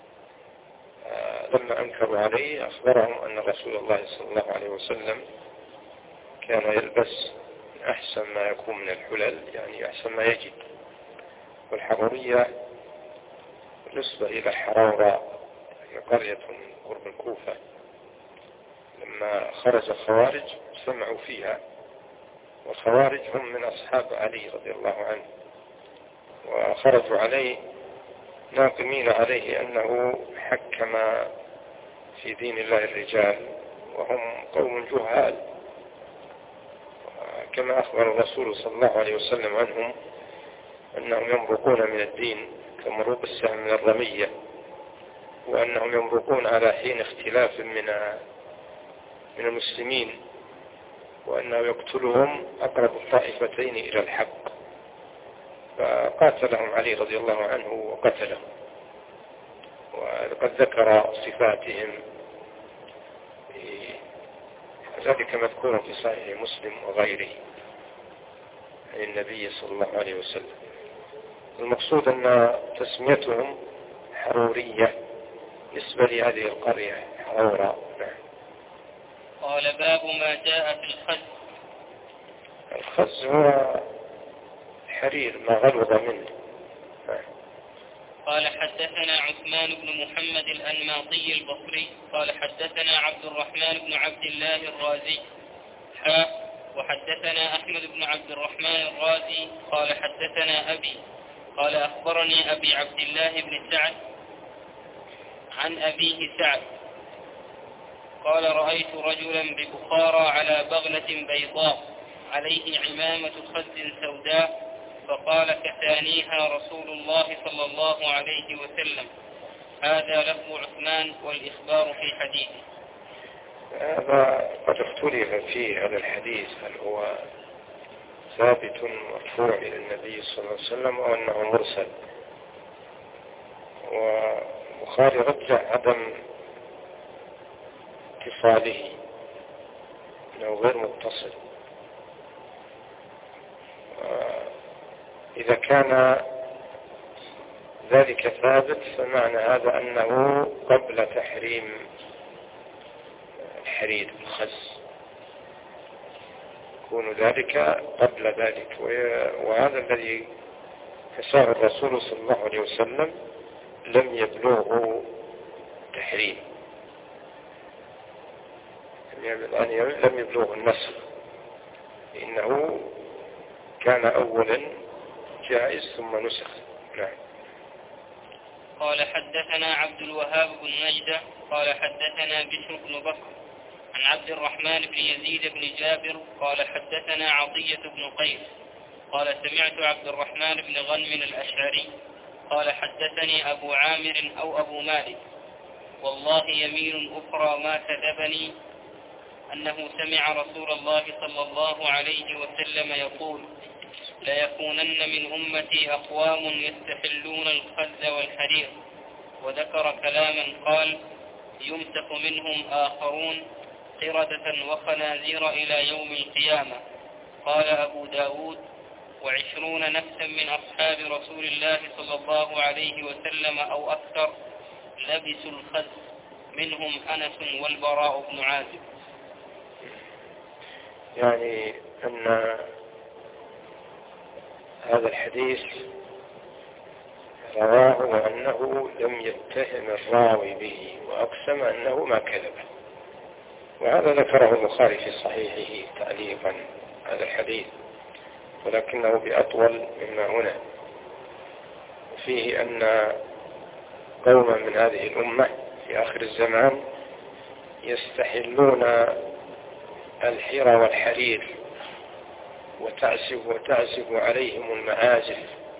لما أنكروا عليه أخبرهم أن رسول الله صلى الله عليه وسلم كان يلبس أحسن ما يكون من الحلل، يعني أحسن ما يجد. والحرورية بالنسبة إلى حرورة هي قرية قرب الكوفة، لما خرج الخوارج سمعوا فيها، والخوارج هم من أصحاب علي رضي الله عنه، وخرجوا عليه ناقمين عليه أنه حكم في دين الله الرجال وهم قوم جهال، كما أخبر الرسول صلى الله عليه وسلم عنهم أنهم يمرقون من الدين كمروق السهم من الرمية، وأنهم يمرقون على حين اختلاف من المسلمين، وأنه يقتلهم أقرب الطائفتين إلى الحق. فقاتلهم علي رضي الله عنه وقتلهم، وقد ذكر صفاتهم، ذلك مذكور في صحيح مسلم وغيره عن النبي صلى الله عليه وسلم. المقصود أن تسميتهم حرورية نسبة لهذه القرية حرورة. قال باب ما جاء في الخز. الخز هو حرير ما غلظ منه. قال حدثنا عثمان بن محمد الأنماطي البصري قال حدثنا عبد الرحمن بن عبد الله الرازي وحدثنا أحمد بن عبد الرحمن الرازي قال حدثنا أبي قال أخبرني أبي عبد الله بن سعد عن أبيه سعد قال رأيت رجلا ببخارى على بغلة بيضاء عليه عمامة خز سوداء، فقال كثانيها رسول الله صلى الله عليه وسلم. هذا لفظ عثمان والإخبار في حديثه. هذا قد اختلف فيه هذا الحديث، هل هو ثابت مرفوع إلى النبي صلى الله عليه وسلم أو أنه مرسل. وبخاري رجع عدم اتصاله أنه غير متصل. إذا كان ذلك ثابت فمعنى هذا أنه قبل تحريم الحرير الخز، يكون ذلك قبل ذلك. وهذا الذي كساه الرسول صلى الله عليه وسلم لم يبلغه تحريم، يعني لم يبلغه النسخ، إنه كان أولا جائز ثم نسخ. نعم. قال حدثنا عبد الوهاب بن نجدة قال حدثنا بشر بن بكر عن عبد الرحمن بن يزيد بن جابر قال حدثنا عطية بن قيس قال سمعت عبد الرحمن بن غنم الأشعري قال حدثني أبو عامر أو أبو مالك والله يمين أخرى ما كذبني أنه سمع رسول الله صلى الله عليه وسلم يقول ليكونن من أمتي أقوام يستحلون الخز والحرير، وذكر كلاما قال يمسك منهم آخرون قردة وخنازير إلى يوم القيامة. قال أبو داود 20 نفسا من أصحاب رسول الله صلى الله عليه وسلم أو أكثر لبسوا الخز، منهم أنس والبراء بن عازب. يعني أن هذا الحديث رواه وأنه لم يتهم الراوي به وأقسم أنه ما كذب، وهذا ذكره البخاري في صحيحه تعليقا هذا الحديث، ولكنه بأطول مما هنا. فيه أن قوما من هذه الأمة في آخر الزمان يستحلون الحيرة والحرير وتعزف عليهم المعازف.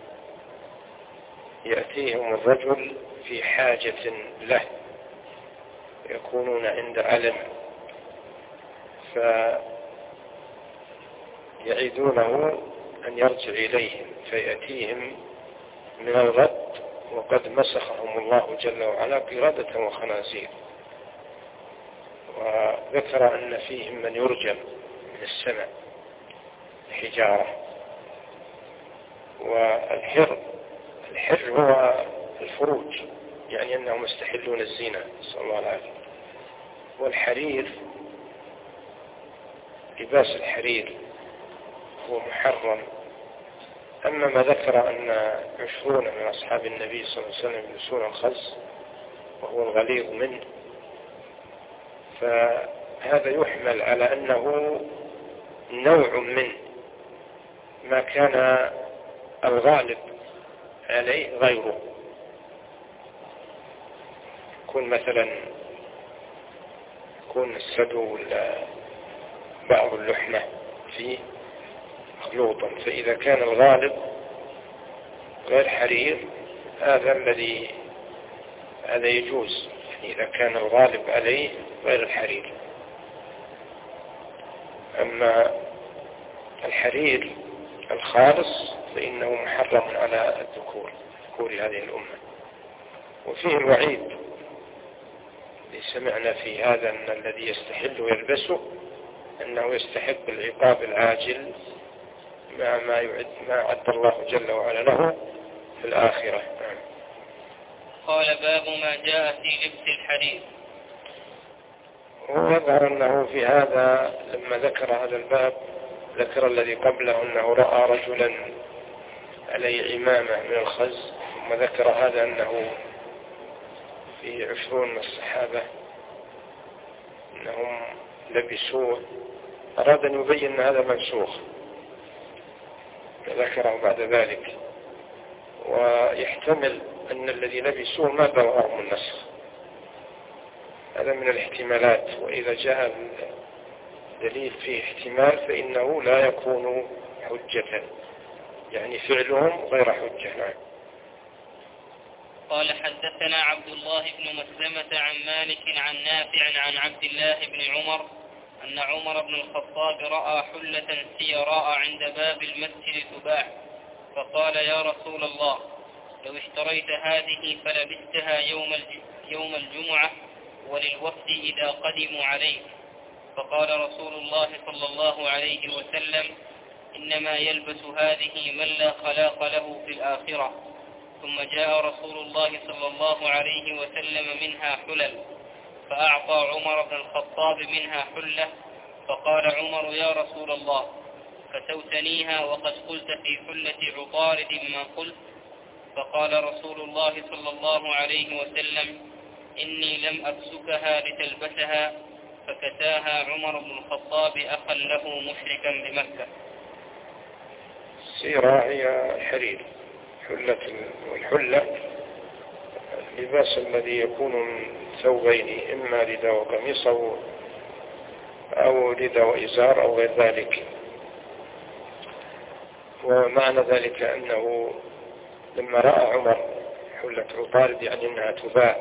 يأتيهم الرجل في حاجة له، يكونون عند علم فيعيدونه أن يرجع إليهم، فيأتيهم من الغد وقد مسخهم الله جل وعلا قردة وخنازير. وذكر أن فيهم من يرجم من السماء حجارة. والحر هو الفروج، يعني أنهم يستحلون الزنا، صلى الله عليه. والحرير، لباس الحرير هو محرم. أما ما ذكر أن 20 من أصحاب النبي صلى الله عليه وسلم يلبسون الخز وهو الغليظ منه، فهذا يحمل على أنه نوع من ما كان الغالب عليه غيره. يكون مثلا السدو ولا بعض اللحمة فيه مخلوطا، فإذا كان الغالب غير حرير هذا يجوز، يعني إذا كان الغالب عليه غير الحرير. أما الحرير الخالص فإنه محرم على ذكور هذه الأمة. وفيه الوعيد اللي سمعنا في هذا، أن الذي يستحل ويلبسه أنه يستحق العقاب العاجل مع ما أعد الله جل وعلا له في الآخرة. قال باب ما جاء في لبس الحرير. ويظهر أنه في هذا لما ذكر هذا الباب ذكر الذي قبله أنه رأى رجلا عليه عمامة من الخز، ثم ذكر هذا أنه في 20 من الصحابة أنهم لبسوه. أراد أن يبين أن هذا منسوخ، ذكره بعد ذلك. ويحتمل أن الذي لبسوه ما بلغهم النسخ، هذا من الاحتمالات. وإذا جاء الدليل فيه احتمال فإنه لا يكون حجة، يعني فعلهم غير حجة. نعم. قال حدثنا عبد الله بن مسلمة عن مالك عن نافع عن عبد الله بن عمر أن عمر بن الخطاب رأى حلة سيراء عند باب المسجد تباع، فقال يا رسول الله لو اشتريت هذه فلبستها يوم الجمعة وللوفد إذا قدموا عليك. فقال رسول الله صلى الله عليه وسلم إنما يلبس هذه من لا خلاق له في الآخرة. ثم جاء رسول الله صلى الله عليه وسلم منها حلل، فأعطى عمر بن الخطاب منها حلة، فقال عمر يا رسول الله كسوتنيها وقد قلت في حلة عطارد ما قلت. فقال رسول الله صلى الله عليه وسلم إني لم أكسكها لتلبسها، فكساها عمر بن الخطاب أخا له مشركا بمكة. السيرة هي الحرير، والحلة اللباس الذي يكون من ثوبين، إما رداء وقميص أو رداء وإزار أو غير ذلك. ومعنى ذلك أنه لما رأى عمر حلة عطارد يعني أنها تباع،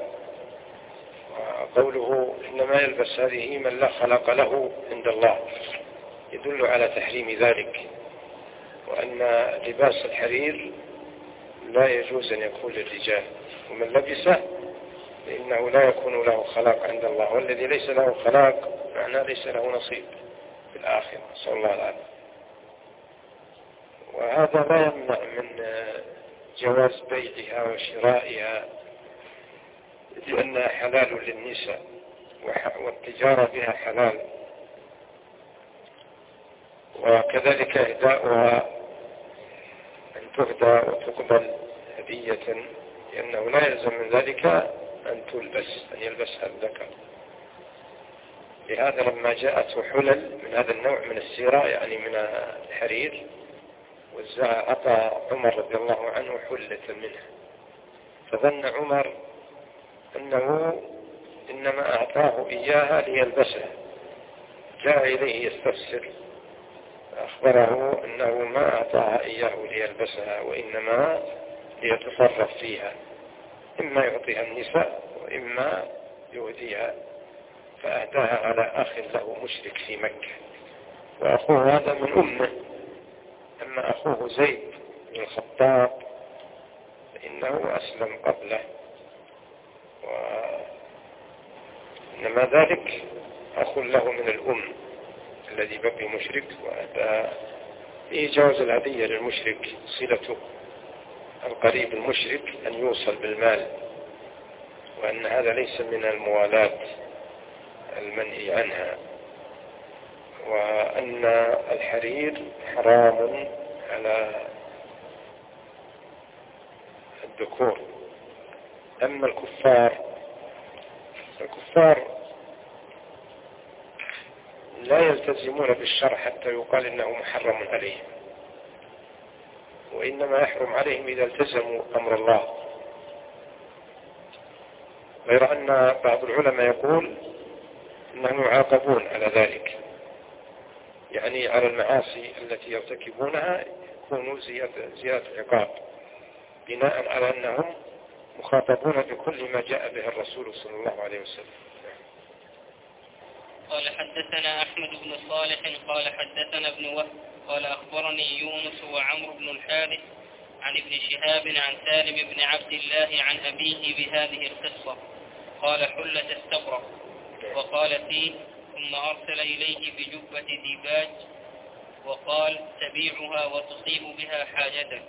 وقوله إنما يلبس هذه من لا خلق له عند الله يدل على تحريم ذلك، وأن لباس الحرير لا يجوز أن يكون للرجال، ومن لبسه فإنه لا يكون له خلاق عند الله، والذي ليس له خلاق معناه ليس له نصيب في الآخرة، صلى الله عليه وسلم. وهذا لا يمنع من جواز بيعها وشرائها، لأنها حلال للنساء والتجارة بها حلال، وكذلك إهداؤها أن تهدى وتقبل هدية، لأنه لا يلزم من ذلك أن يلبسها الذكر. لهذا لما جاءت حلل من هذا النوع من السيرة يعني من الحرير أعطى عمر رضي الله عنه حلة منها، فظن عمر أنه إنما أعطاه إياها ليلبسها، جاء إليه يستفسر، أخبره أنه ما أعطاها إياه ليلبسها وإنما ليتصرف فيها، إما يعطيها النساء وإما يهديها، فأهداها على أخ له مشرك في مكة، وأخوه هذا من أمه. أما أخوه زيد بن الخطاب فإنه أسلم قبله، وإنما ذلك أخ له من الأم الذي بقي مشرك، وهذا فيه جواز الهدية للمشرك، صلته القريب المشرك أن يوصل بالمال، وأن هذا ليس من الموالاة المنهي عنها، وأن الحرير حرام على الذكور. أما الكفار لا يلتزمون بالشرع حتى يقال إنه محرم عليهم، وإنما يحرم عليهم إذا التزموا أمر الله. غير أن بعض العلماء يقول أنهم يعاقبون على ذلك، يعني على المعاصي التي يرتكبونها يكونوا زيادة عقاب، بناء على أنهم مخاطبون بكل ما جاء به الرسول صلى الله عليه وسلم. قال حدثنا أحمد بن صالح قال حدثنا ابن وهب قال أخبرني يونس وعمرو بن الحارث عن ابن شهاب عن سالم بن عبد الله عن أبيه بهذه القصة. قال حلة استبرق، وقال فيه ثم أرسل إليه بجبة ديباج وقال تبيعها وتصيب بها حاجتك.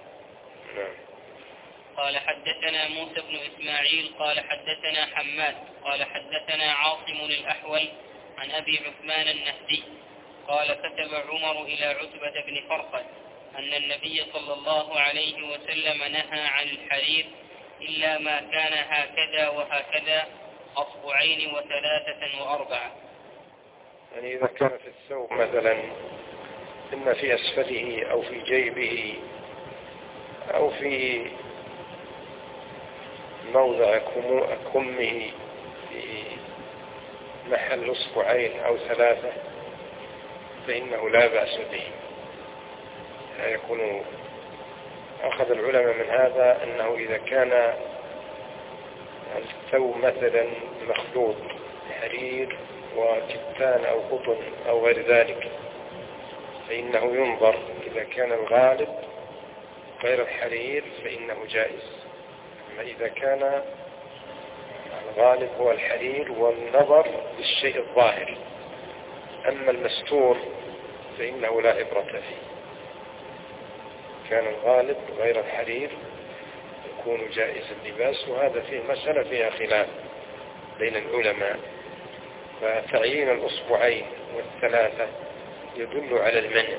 قال حدثنا موسى بن إسماعيل قال حدثنا حماد قال حدثنا عاصم الأحول عن أبي عثمان النهدي قال كتب عمر إلى عتبة بن فرقد أن النبي صلى الله عليه وسلم نهى عن الحرير إلا ما كان هكذا وهكذا أصبعين وثلاثة وأربعة. يعني إذا كان في الثوب مثلا إما في أسفله أو في جيبه أو في موضع كمه في محل أصبعين أو ثلاثة فإنه لا بأس به. لا يكون أخذ العلماء من هذا أنه إذا كان الثوب مثلا مخلوط حرير وكتان أو قطن أو غير ذلك فإنه ينظر، إذا كان الغالب غير الحرير فإنه جائز. أما إذا كان الغالب هو الحرير والنظر للشيء الظاهر، أما المستور فإنه لا عبرة فيه. كان الغالب غير الحرير يكون جائز اللباس، وهذا فيه مسألة فيها خلاف بين العلماء. فتعيين الأصبعين والثلاثة يدل على المنع،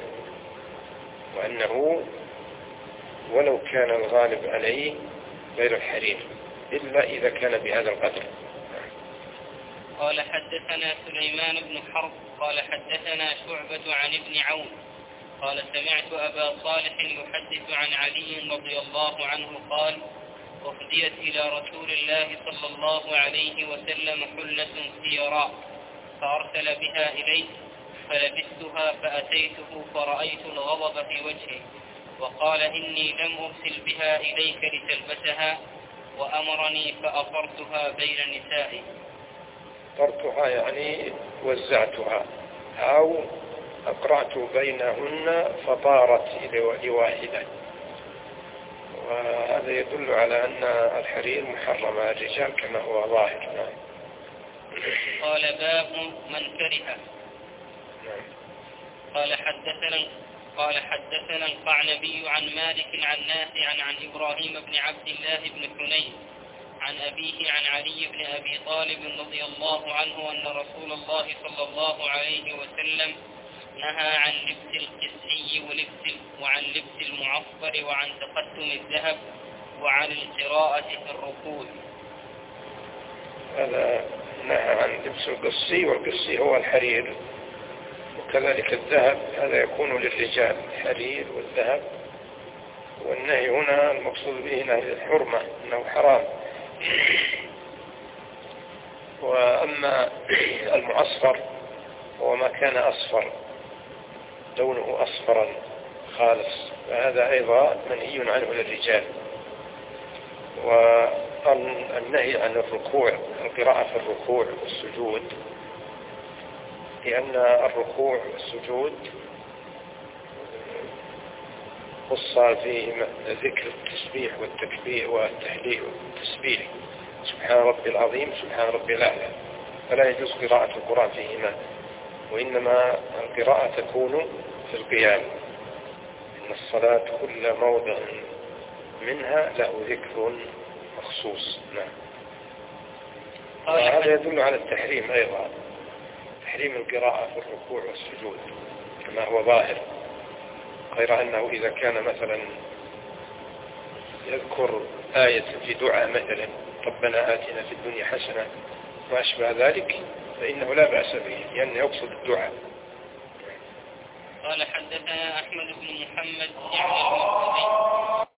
وأنه ولو كان الغالب عليه غير الحرير إلا إذا كان بهذا القدر. قال حدثنا سليمان بن حرب قال حدثنا شعبة عن ابن عون قال سمعت أبا صالح يحدث عن علي رضي الله عنه قال أهديت إلى رسول الله صلى الله عليه وسلم حلة سيراء فأرسل بها إليه فلبستها فأتيته فرأيت الغضب في وجهه وقال إني لم أرسل بها إليك لتلبسها وأمرني فأفرتها بين نسائي. فرتها يعني وزعتها أو أقرأت بينهن فطارت لواحدة، وهذا يدل على أن الحرير محرم على الرجال كما هو ظاهر. قال باب من كره. قال حدثنا القعنبي عن مالك عن نافع عن إبراهيم بن عبد الله بن حنين عن أبيه عن علي بن أبي طالب رضي الله عنه أن رسول الله صلى الله عليه وسلم نهى عن لبس القسي وعن لبس المعصفر وعن تقدم الذهب وعن القراءة في الركوع. هذا نهى عن لبس القسي، والقسي هو الحرير، وكذلك الذهب هذا يكون للرجال الحرير والذهب. والنهي هنا المقصود به نهي الحرمة أنه حرام. وأما المعصفر وما كان أصفر لونه أصفرا خالص فهذا أيضا منهي عنه للرجال. والنهي عن الركوع القراءة في الركوع والسجود لأن الركوع والسجود خص فيه ذكر التسبيح والتكبير والتهليل والتسبيح سبحان ربي العظيم سبحان ربي الأعلى فلا يجوز قراءة القرآن فيهما وإنما القراءة تكون في القيام إن الصلاة كل موضع منها له ذكر مخصوص. نعم. وهذا يدل على التحريم أيضا تحريم القراءة في الركوع والسجود كما هو ظاهر غير أنه إذا كان مثلا يذكر آية في دعاء مثلا ربنا آتنا في الدنيا حسنة وأشبه ذلك فإنه لا بأس به لأنه يقصد الدعاء. قال حدثنا أحمد بن محمد يعني المقصدي